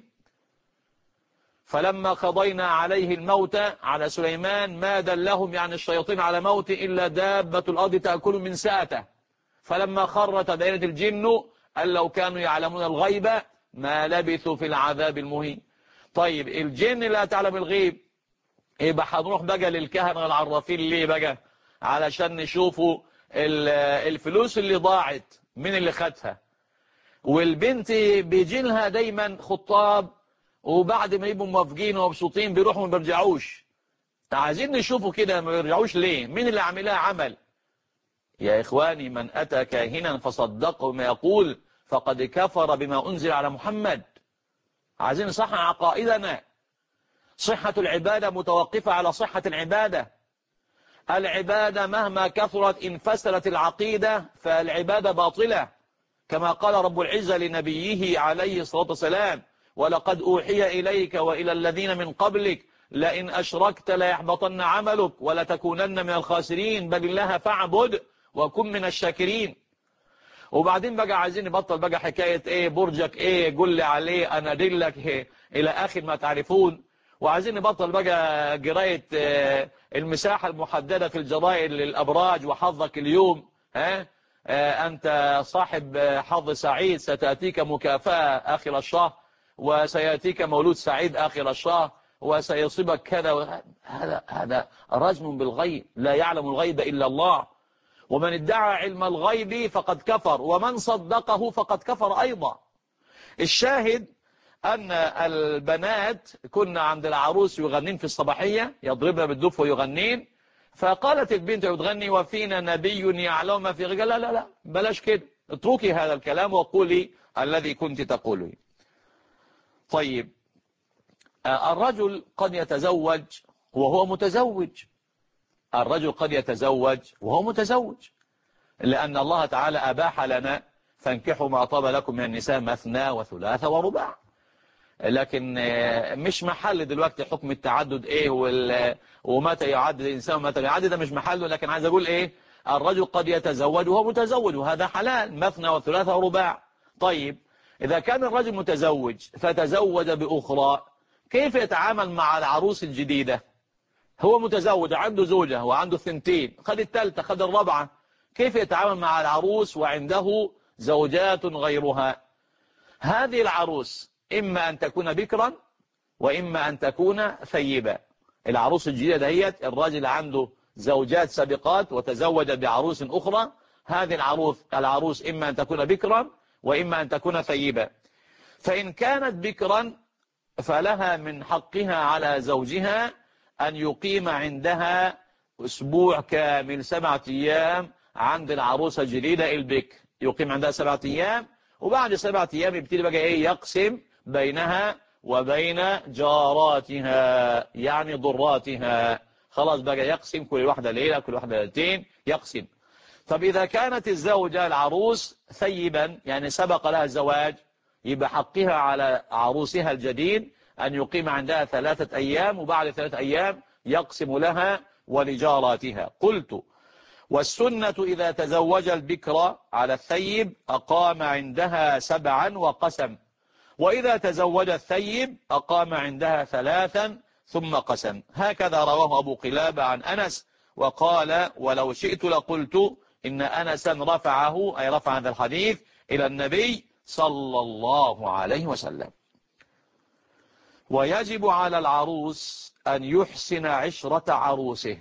فلما قضينا عليه الموت على سليمان ما دلهم يعني الشياطين على موت إلا دابة الأرض تأكل من ساته. فلما خر تبينت الجن أن لو كانوا يعلمون الغيب ما لبثوا في العذاب المهين. طيب الجن لا تعلم الغيب، يبقى هنروح بقى للكهنة العرافين ليه بقى؟ علشان نشوفوا الفلوس اللي ضاعت من اللي خدها. والبنت بيجي لها دايما خطاب، وبعد ما يبقوا موافقين ومبسوطين بيروحوا ما بيرجعوش. عايزين نشوفوا كده ما بيرجعوش ليه؟ مين اللي عاملها عمل؟ يا إخواني من أتى كاهنا فصدقه ما يقول فقد كفر بما أنزل على محمد. عايزين نصحح عقائدنا. صحة العبادة متوقفة على صحة العبادة. العبادة مهما كثرت إن فسدت العقيدة فالعبادة باطلة، كما قال رب العزة لنبيه عليه الصلاة والسلام: ولقد أوحي إليك وإلى الذين من قبلك لئن أشركت ليحبطن عملك ولتكونن من الخاسرين بل الله فاعبد وكن من الشاكرين. وبعدين بقى عايزين نبطل بقى حكاية ايه برجك ايه قل لي عليه انا ادلك إيه الى اخر ما تعرفون. وعايزين نبطل بقى قراية المساحة المحددة في الجرائد للابراج وحظك اليوم. ها انت صاحب حظ سعيد ستأتيك مكافأة اخر الشهر وسيأتيك مولود سعيد اخر الشهر وسيصيبك كذا. هذا رجم بالغيب، لا يعلم الغيب الا الله. ومن ادعى علم الغيب فقد كفر ومن صدقه فقد كفر أيضا. الشاهد أن البنات كنا عند العروس يغنين في الصباحية، يضربها بالدف ويغنين. فقالت البنت بتغني وفينا نبي يعلم ما في رجال. لا لا لا بلاش كده، اتركي هذا الكلام وقولي الذي كنت تقوله. طيب الرجل قد يتزوج وهو متزوج. الرجل قد يتزوج وهو متزوج، لأن الله تعالى أباح لنا فانكحوا ما طاب لكم من النساء مثنى وثلاث ورباع. لكن مش محل دلوقتي حكم التعدد ايه ومتى يعدد الإنسان ومتى يعدد، ده مش محله. لكن عايز أقول ايه، الرجل قد يتزوج وهو متزوج وهذا حلال، مثنى وثلاث ورباع. طيب إذا كان الرجل متزوج فتزوج بأخرى كيف يتعامل مع العروس الجديدة؟ هو متزوج عنده زوجة وعنده ثنتين، خد الثالثة خد الرابعة، كيف يتعامل مع العروس وعنده زوجات غيرها؟ هذه العروس إما أن تكون بكرا وإما أن تكون ثيبا. العروس الجديدة دهيت الراجل عنده زوجات سابقات وتزوج بعروس أخرى، هذه العروس إما أن تكون بكرا وإما أن تكون ثيبا. فإن كانت بكرا فلها من حقها على زوجها أن يقيم عندها أسبوع كامل 7 أيام عند العروسة الجديدة البكر، يقيم عندها 7 أيام، وبعد 7 أيام يبتدي بقى إيه يقسم بينها وبين جاراتها يعني ضراتها. خلاص بقى يقسم كل واحدة ليلة كل واحدة ليلتين يقسم. طب إذا كانت الزوجة العروس ثيبا يعني سبق لها الزواج، يبقى حقها على عروسها الجديد أن يقيم عندها 3 أيام وبعد 3 أيام يقسم لها ولجاراتها. قلت والسنة إذا تزوج البكر على الثيب أقام عندها 7 وقسم، وإذا تزوج الثيب أقام عندها 3 ثم قسم. هكذا رواه أبو قلابة عن أنس وقال ولو شئت لقلت إن أنسا رفعه أي رفع هذا الحديث إلى النبي صلى الله عليه وسلم. ويجب على العروس أن يحسن عشرة عروسه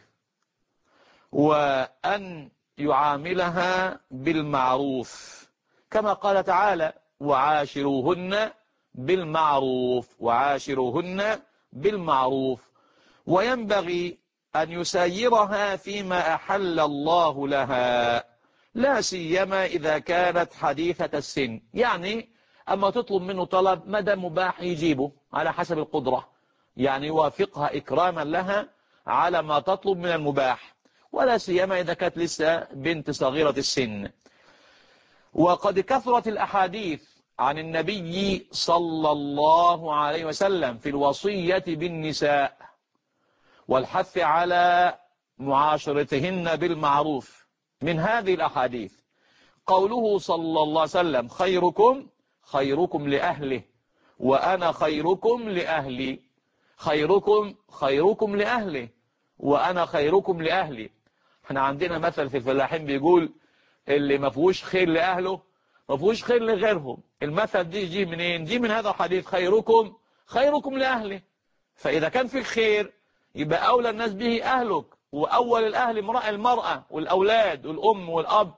وأن يعاملها بالمعروف كما قال تعالى وعاشروهن بالمعروف وعاشروهن بالمعروف. وينبغي أن يسيرها فيما أحل الله لها لا سيما إذا كانت حديثة السن، يعني أما تطلب منه طلب مدى مباح يجيبه على حسب القدرة، يعني يوافقها إكراما لها على ما تطلب من المباح، ولا سيما إذا كانت لسه بنت صغيرة السن. وقد كثرت الأحاديث عن النبي صلى الله عليه وسلم في الوصية بالنساء والحث على معاشرتهن بالمعروف. من هذه الأحاديث قوله صلى الله عليه وسلم خيركم خيركم لأهله وأنا خيركم لأهلي. خيركم لأهله وأنا خيركم لأهلي. احنا عندنا مثل في الفلاحين بيقول اللي ما فيهوش خير لأهله ما فيهوش خير لغيرهم. المثل دي يجي منين؟ دي من هذا الحديث خيركم لأهله. فإذا كان في خير يبقى أولى الناس به أهلك، وأول الأهل المرأة والأولاد والأم والأب.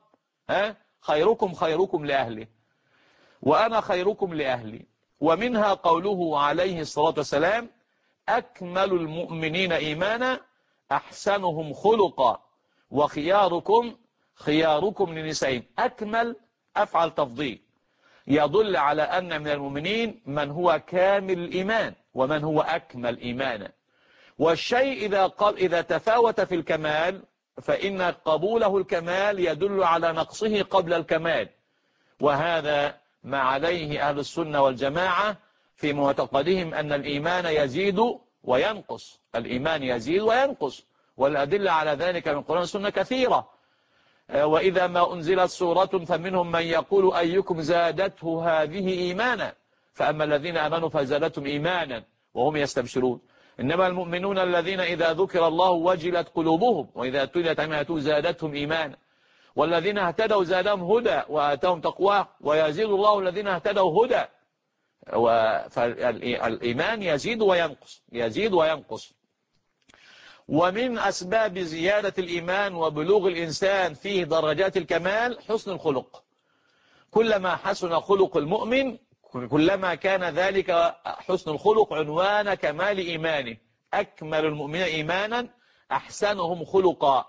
خيركم لأهله وأنا خيركم لأهلي. ومنها قوله عليه الصلاة والسلام أكمل المؤمنين إيمانا أحسنهم خلقا خياركم لنسائهم. أكمل أفعل تفضيل يدل على أن من المؤمنين من هو كامل الإيمان ومن هو أكمل إيمانا. والشيء إذا تفاوت في الكمال فإن قبوله الكمال يدل على نقصه قبل الكمال، وهذا ما عليه أهل السنة والجماعة في معتقدهم أن الإيمان يزيد وينقص. الإيمان يزيد وينقص، والأدلة على ذلك من القرآن والسنة كثيرة. وإذا ما أنزلت سورة فمنهم من يقول أيكم زادته هذه إيمانا، فأما الذين آمنوا فزادتهم إيمانا وهم يستبشرون. إنما المؤمنون الذين إذا ذكر الله وجلت قلوبهم وإذا تليت عليهم آياته زادتهم إيمانا والذين اهتدوا زادهم هدى وآتاهم تقواه ويزيد الله الذين اهتدوا هدى. فالإيمان يزيد وينقص. ومن أسباب زيادة الإيمان وبلوغ الإنسان فيه درجات الكمال حسن الخلق. كلما حسن خلق المؤمن كلما كان ذلك حسن الخلق عنوان كمال إيمانه. أكمل المؤمنين إيمانا أحسنهم خلقا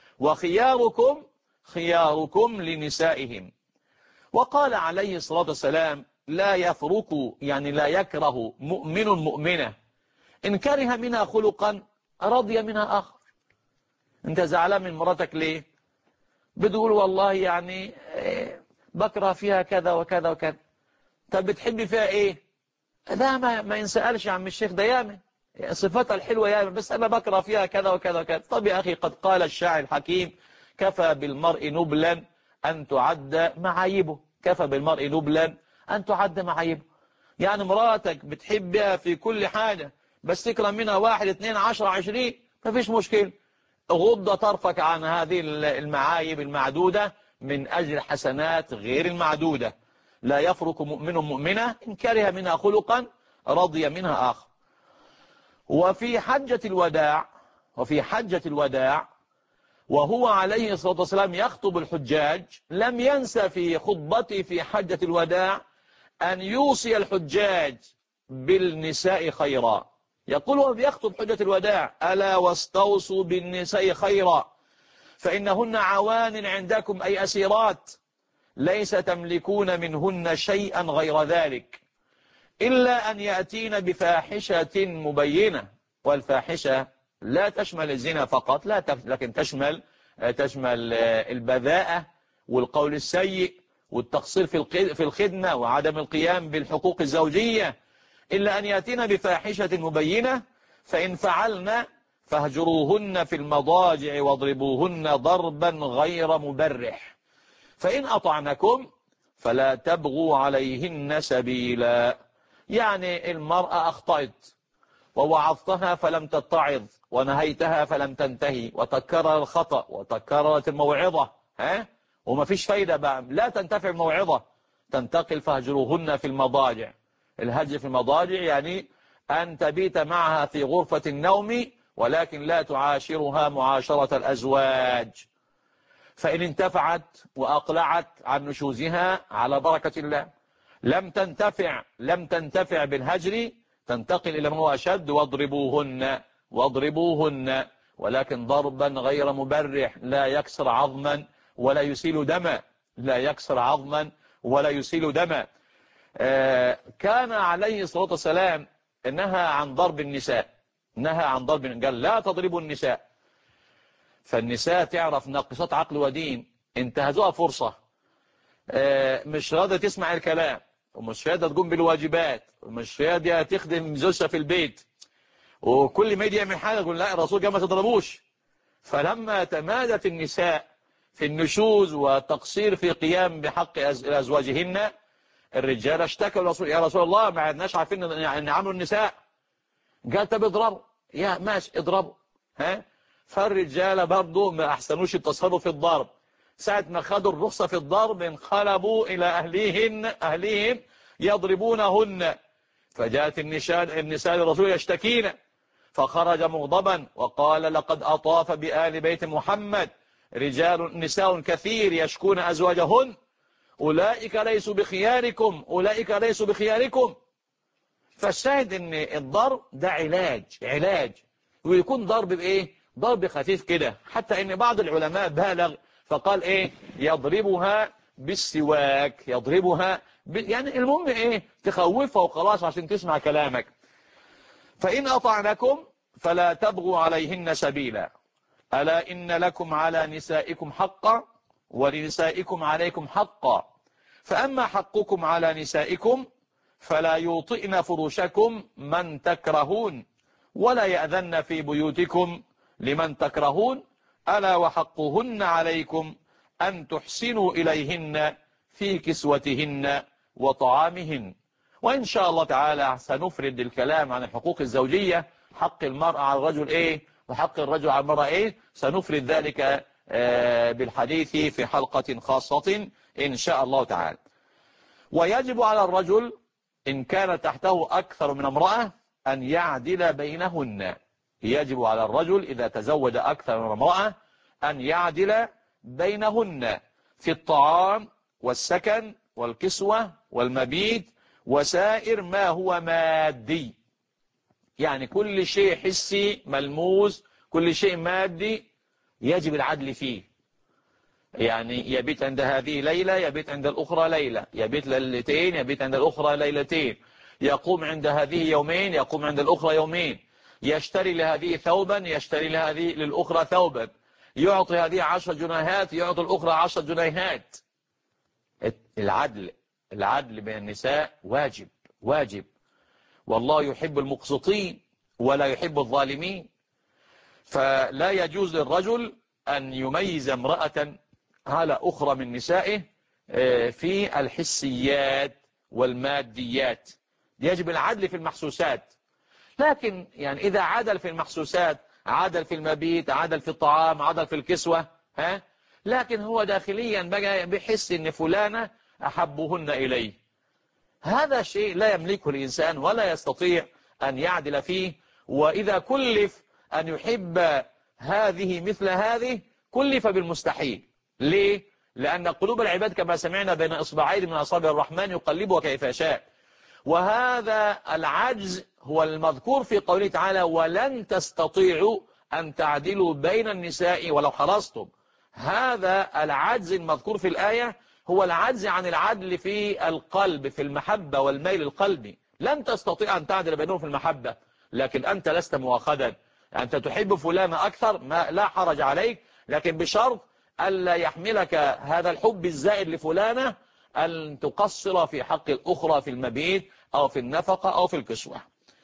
خياركم لنسائهم. وقال عليه الصلاة والسلام لا يفرق يعني لا يكره مؤمن مؤمنة إن كره منها خلقا رضي منها آخر. أنت زعلان من مراتك ليه؟ بتقول والله يعني بكره فيها كذا وكذا وكذا. طب بتحبي فيها إيه؟ ده ما ينسألش يا عم الشيخ، ده ياما صفاتها الحلوة ياما، بس أنا بكره فيها كذا وكذا وكذا. طب يا أخي قد قال الشاعر الحكيم كفى بالمرء نبلا أن تعد معايبه. كفى بالمرء نبلا أن تعد معايبه. يعني مراتك بتحبها في كل حاجة بس تكرم منها 1 2 10 20 مفيش مشكلة. غض طرفك عن هذه المعايب المعدودة من أجل حسنات غير المعدودة. لا يفرق مؤمن مؤمنة إن كره منها خلقا رضي منها آخر. وفي حجة الوداع وهو عليه الصلاة والسلام يخطب الحجاج لم ينسى في خطبته في حجة الوداع أن يوصي الحجاج بالنساء خيرا. يقول وهو بيخطب حجة الوداع ألا واستوصوا بالنساء خيرا فإنهن عوان عندكم أي أسيرات ليس تملكون منهن شيئا غير ذلك إلا أن يأتين بفاحشة مبينة. والفاحشة لا تشمل الزنا فقط لكن تشمل البذاءة والقول السيء والتقصير في الخدمة وعدم القيام بالحقوق الزوجية. إلا أن يأتين بفاحشة مبينة فإن فعلن فاهجروهن في المضاجع واضربوهن ضربا غير مبرح فإن أطعنكم فلا تبغوا عليهن سبيلا. يعني المرأة أخطأت ووعظتها فلم تتعظ ونهيتها فلم تنتهي وتكرر الخطأ وتكررت الموعظة وما فيش فايدة بقى، لا تنتفع الموعظة تنتقل فاهجروهن في المضاجع. الهجر في المضاجع يعني أن تبيت معها في غرفة النوم ولكن لا تعاشرها معاشرة الأزواج. فإن انتفعت وأقلعت عن نشوزها على بركة الله. لم تنتفع بالهجر تنتقل إلى ما هو أشد واضربوهن ولكن ضربا غير مبرح لا يكسر عظما ولا يسيل دما. كان عليه الصلاة والسلام نهى عن ضرب النساء. قال لا تضربوا النساء. فالنساء تعرف ناقصات عقل ودين انتهزوها فرصة. مش راضية تسمع الكلام ومش راضية تقوم بالواجبات ومش راضية تخدم زوجها في البيت وكل ما يجي يعمل حاجة يقول لا الرسول قال ما تضربوش. فلما تمادت النساء في النشوز وتقصير في قيام بحق أزواجهن، الرجال اشتكوا يا رسول الله ما عدناش عارفين نعاملوا النساء. قال طب اضربوا، يا ماشي اضربوا. فالرجال برضو ما احسنوش التصرف في الضرب، ساعة ما خدوا الرخصة في الضرب انقلبوا إلى أهليهم يضربونهن. فجاءت النساء للرسول يشتكين، فخرج مغضبا وقال لقد أطاف بآل بيت محمد نساء كثير يشكون أزواجهن، أولئك ليسوا بخياركم. فالشاهد ان الضرب ده علاج، ويكون ضرب بايه؟ ضرب خفيف كده، حتى ان بعض العلماء بالغ فقال ايه؟ يضربها بالسواك، يعني المهم ايه؟ تخوفها وخلاص عشان تسمع كلامك. فإن أطعنكم فلا تبغوا عليهن سبيلا، ألا إن لكم على نسائكم حقا ولنسائكم عليكم حقا، فأما حقكم على نسائكم فلا يوطئن فروشكم من تكرهون ولا يأذن في بيوتكم لمن تكرهون، ألا وحقهن عليكم أن تحسنوا إليهن في كسوتهن وطعامهن. وإن شاء الله تعالى سنفرد الكلام عن الحقوق الزوجية، حق المرأة على الرجل إيه وحق الرجل على المرأة إيه، سنفرد ذلك بالحديث في حلقة خاصة إن شاء الله تعالى. ويجب على الرجل إن كان تحته أكثر من امرأة أن يعدل بينهن. يجب على الرجل إذا تزوج أكثر من امرأة أن يعدل بينهن في الطعام والسكن والكسوة والمبيت وسائر ما هو مادي، يعني كل شيء حسي ملموس، كل شيء مادي يجب العدل فيه. يعني يبيت عند هذه ليلة، يبيت عند الأخرى ليلة، يبيت ليلتين، يبيت عند الأخرى ليلتين، يقوم عند هذه يومين، يقوم عند الأخرى يومين، يشتري لهذه ثوبا، يشتري للأخرى ثوبا، يعطي هذه 10 جنيهات، يعطي الأخرى 10 جنيهات. العدل بين النساء واجب، والله يحب المقسطين ولا يحب الظالمين. فلا يجوز للرجل أن يميز امرأة على أخرى من نسائه في الحسيات والماديات. يجب العدل في المحسوسات، لكن يعني إذا عدل في المحسوسات، عدل في المبيت، عدل في الطعام، عدل في الكسوة، لكن هو داخليا بقى بيحس ان فلانة أحبهن إليه، هذا شيء لا يملكه الإنسان ولا يستطيع أن يعدل فيه. وإذا كلف أن يحب هذه مثل هذه كلف بالمستحيل. ليه؟ لأن قلوب العباد كما سمعنا بين إصبعين من أصابع الرحمن يقلبها كيف يشاء. وهذا العجز هو المذكور في قوله تعالى ولن تستطيعوا أن تعدلوا بين النساء ولو حرصتم. هذا العجز المذكور في الآية هو العجز عن العدل في القلب، في المحبة والميل القلبي. لن تستطيع أن تعدل بينهم في المحبة، لكن أنت لست مؤاخذا. أنت تحب فلان أكثر، ما لا حرج عليك، لكن بشرط ألا يحملك هذا الحب الزائد لفلانة أن تقصر في حق الأخرى في المبيت أو في النفقة أو في الكسوة.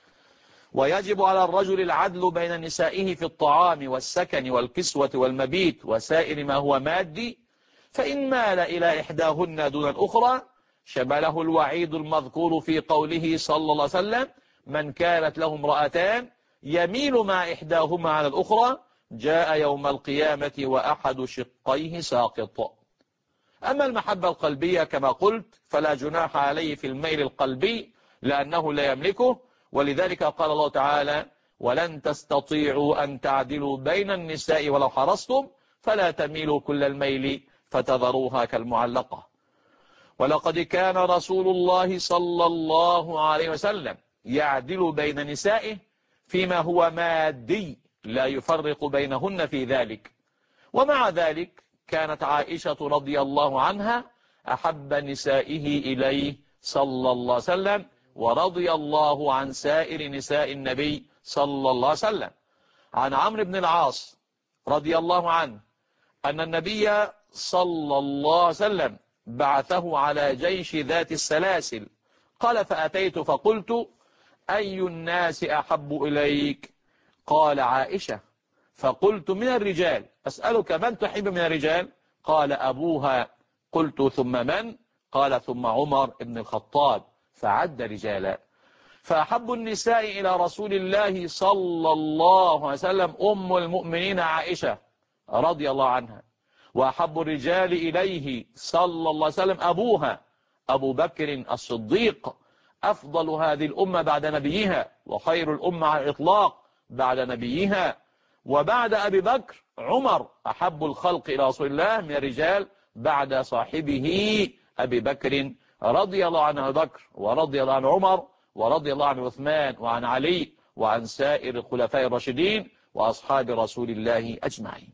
ويجب على الرجل العدل بين نسائه في الطعام والسكن والكسوة والمبيت وسائر ما هو مادي، فإن مال إلى إحداهن دون الأخرى شمله الوعيد المذكور في قوله صلى الله عليه وسلم من كانت له امرأتان يميل مع إحداهما على الأخرى جاء يوم القيامة وأحد شقيه ساقط. أما المحبة القلبية كما قلت فلا جناح عليه في الميل القلبي لأنه لا يملكه، ولذلك قال الله تعالى ولن تستطيعوا أن تعدلوا بين النساء ولو حرصتم فلا تميلوا كل الميل فتذروها كالمعلقة. ولقد كان رسول الله صلى الله عليه وسلم يعدل بين نسائه فيما هو مادي لا يفرق بينهن في ذلك. ومع ذلك كانت عائشة رضي الله عنها أحب نسائه إليه صلى الله عليه وسلم، ورضي الله عن سائر نساء النبي صلى الله عليه وسلم. عن عمرو بن العاص رضي الله عنه أن النبي صلى الله عليه وسلم بعثه على جيش ذات السلاسل، قال فأتيت فقلت أي الناس أحب إليك؟ قال عائشة، فقلت من الرجال. أسألك من تحب من الرجال؟ قال أبوها. قلت ثم من؟ قال ثم عمر بن الخطاب، فعد رجالا. فأحب النساء إلى رسول الله صلى الله عليه وسلم أم المؤمنين عائشة رضي الله عنها، وأحب الرجال إليه صلى الله عليه وسلم أبوها أبو بكر الصديق، أفضل هذه الأمة بعد نبيها، وخير الأمة على الإطلاق بعد نبيها. وبعد أبي بكر عمر أحب الخلق إلى رسول الله من الرجال بعد صاحبه أبي بكر رضي الله عن أبي بكر، ورضي الله عن عمر، ورضي الله عن عثمان وعن علي وعن سائر الخلفاء الراشدين وأصحاب رسول الله أجمعين.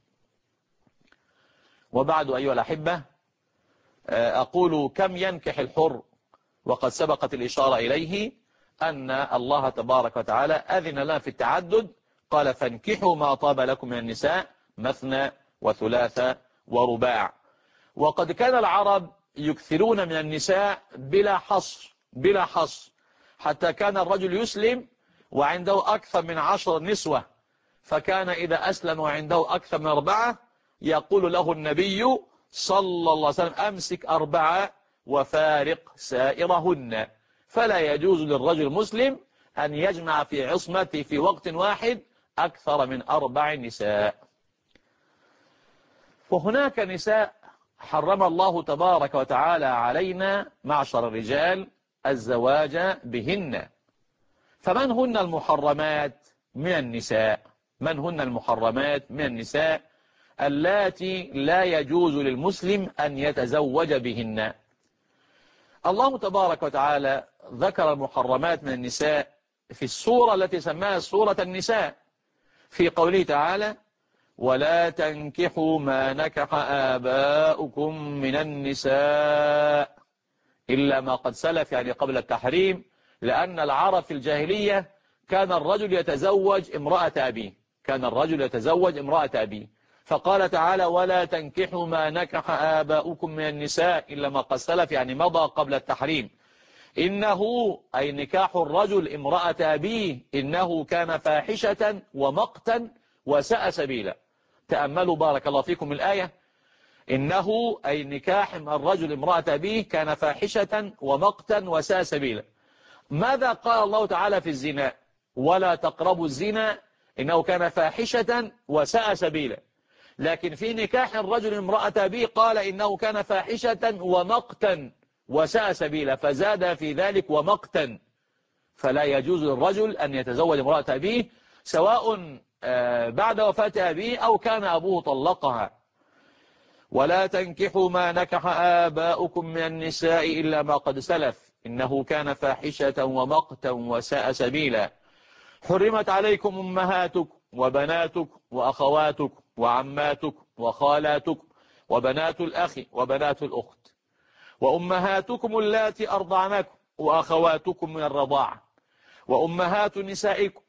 وبعد أيها الأحبة، أقول كم ينكح الحر؟ وقد سبقت الإشارة إليه أن الله تبارك وتعالى أذن لنا في التعدد، قال فانكحوا ما طاب لكم من النساء مثنى وثلاث ورباع. وقد كان العرب يكثرون من النساء بلا حصر بلا حصر، حتى كان الرجل يسلم وعنده أكثر من 10 نسوة، فكان إذا أسلم وعنده أكثر من 4 يقول له النبي صلى الله عليه وسلم أمسك 4 وفارق سائرهن. فلا يجوز للرجل المسلم أن يجمع في عصمته في وقت واحد أكثر من 4 نساء. وهناك نساء حرم الله تبارك وتعالى علينا معشر الرجال الزواج بهن. فمن هن المحرمات من النساء؟ من هن المحرمات من النساء اللاتي لا يجوز للمسلم أن يتزوج بهن؟ الله تبارك وتعالى ذكر المحرمات من النساء في السورة التي سماها سورة النساء، في قوله تعالى ولا تنكحوا ما نكح آباؤكم من النساء إلا ما قد سلف، يعني قبل التحريم، لأن العرب في الجاهلية كان الرجل يتزوج امرأة أبيه، كان الرجل يتزوج امرأة أبيه، فقال تعالى ولا تنكحوا ما نكح آباؤكم من النساء إلا ما قد سلف، يعني مضى قبل التحريم. إنه أي نكاح الرجل امرأة أبيه إنه كان فاحشة ومقتا وساء سبيلا. تأملوا بارك الله فيكم الآية، إنه أي نكاح الرجل امرأة أبيه كان فاحشة ومقتا وساء سبيلا. ماذا قال الله تعالى في الزنا؟ ولا تقربوا الزنا إنه كان فاحشة وساء سبيلا. لكن في نكاح الرجل امرأة أبيه قال إنه كان فاحشة ومقتا وساء سبيلا، فزاد في ذلك ومقتا. فلا يجوز للرجل أن يتزوج امرأة أبيه سواء بعد وفاة أبيه أو كان أبوه طلقها. ولا تنكحوا ما نكح آباؤكم من النساء إلا ما قد سلف إنه كان فاحشة ومقتا وساء سبيلا. حرمت عليكم أمهاتكم وبناتكم وأخواتكم وعماتكم وخالاتكم وبنات الأخ وبنات الأخت وأمهاتكم اللاتي أرضعنكم وأخواتكم من الرضاعة وأمهات نسائكم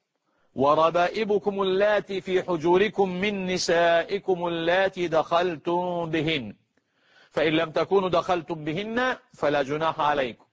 وربائبكم اللاتي في حجوركم من نسائكم اللاتي دخلتم بهن، فإن لم تكونوا دخلتم بهن فلا جناح عليكم،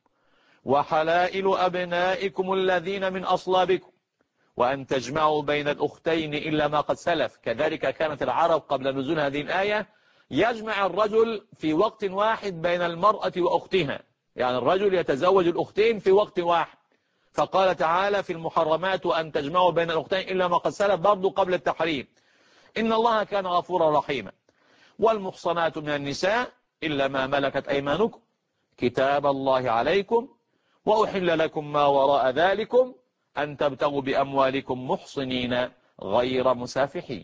وحلائل أبنائكم الذين من أصلابكم، وأن تجمعوا بين الأختين إلا ما قد سلف. كذلك كانت العرب قبل نزول هذه الآية يجمع الرجل في وقت واحد بين المرأة وأختها، يعني الرجل يتزوج الأختين في وقت واحد. فقال تعالى في المحرمات وأن تجمعوا بين الأختين إلا ما قد سلف برضو قبل التحريم. إن الله كان غفورا رحيما. والمحصنات من النساء إلا ما ملكت أيمانكم كتاب الله عليكم، وأحل لكم ما وراء ذلكم أن تبتغوا بأموالكم محصنين غير مسافحين.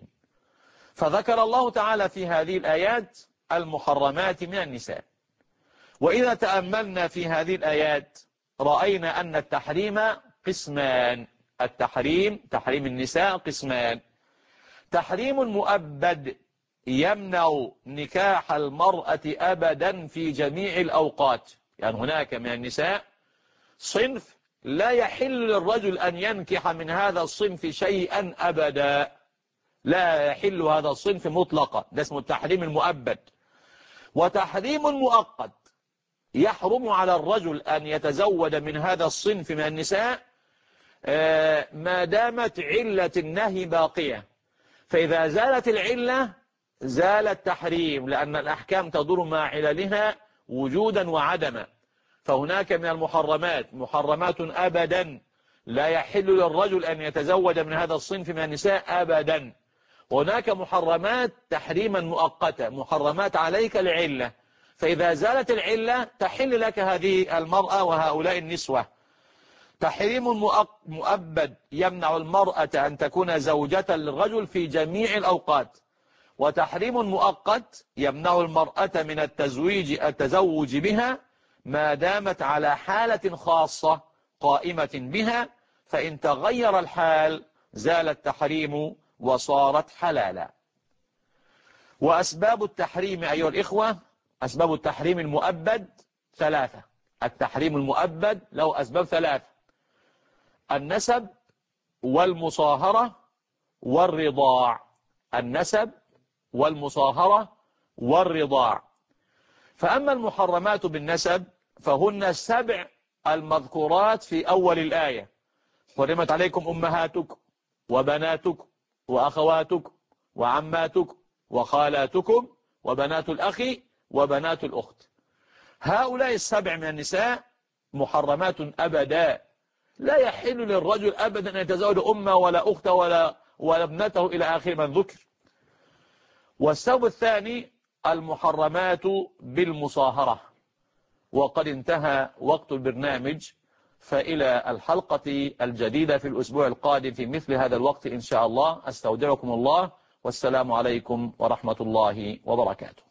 فذكر الله تعالى في هذه الآيات المحرمات من النساء. وإذا تأملنا في هذه الآيات رأينا أن التحريم قسمان. تحريم النساء قسمان: تحريم مؤبد يمنع نكاح المرأة أبدا في جميع الأوقات، يعني هناك من النساء صنف لا يحل للرجل أن ينكح من هذا الصنف شيئا أبدا، لا يحل هذا الصنف مطلقا، ده اسمه التحريم المؤبد. وتحريم مؤقت يحرم على الرجل أن يتزوج من هذا الصنف من النساء ما دامت علة النهي باقية، فإذا زالت العلة زال التحريم، لأن الأحكام تدور مع عللها وجودا وعدما. فهناك من المحرمات محرمات أبدا لا يحل للرجل أن يتزوج من هذا الصنف من النساء أبدا. هناك محرمات تحريما مؤقتا، محرمات عليك لعلة، فإذا زالت العلة تحل لك هذه المرأة وهؤلاء النسوة. تحريم مؤبد يمنع المرأة أن تكون زوجة للرجل في جميع الأوقات، وتحريم مؤقت يمنع المرأة من التزوج بها ما دامت على حالة خاصة قائمة بها، فإن تغير الحال زال التحريم وصارت حلالا. وأسباب التحريم أيها الإخوة، أسباب التحريم المؤبد ثلاثة. التحريم المؤبد له أسباب ثلاثة: النسب والمصاهرة والرضاع. النسب والمصاهرة والرضاع. فأما المحرمات بالنسب فهن 7 المذكورات في أول الآية: حرمت عليكم أمهاتكم وبناتكم وأخواتكم وعماتكم وخالاتكم وبنات الأخ وبنات الأخت. هؤلاء 7 من النساء محرمات أبدا، لا يحل للرجل أبدا أن يتزوج أمه ولا أخته ولا ابنته إلى آخر من ذكر. والسبب الثاني المحرمات بالمصاهرة. وقد انتهى وقت البرنامج، فإلى الحلقة الجديدة في الأسبوع القادم في مثل هذا الوقت إن شاء الله. أستودعكم الله، والسلام عليكم ورحمة الله وبركاته.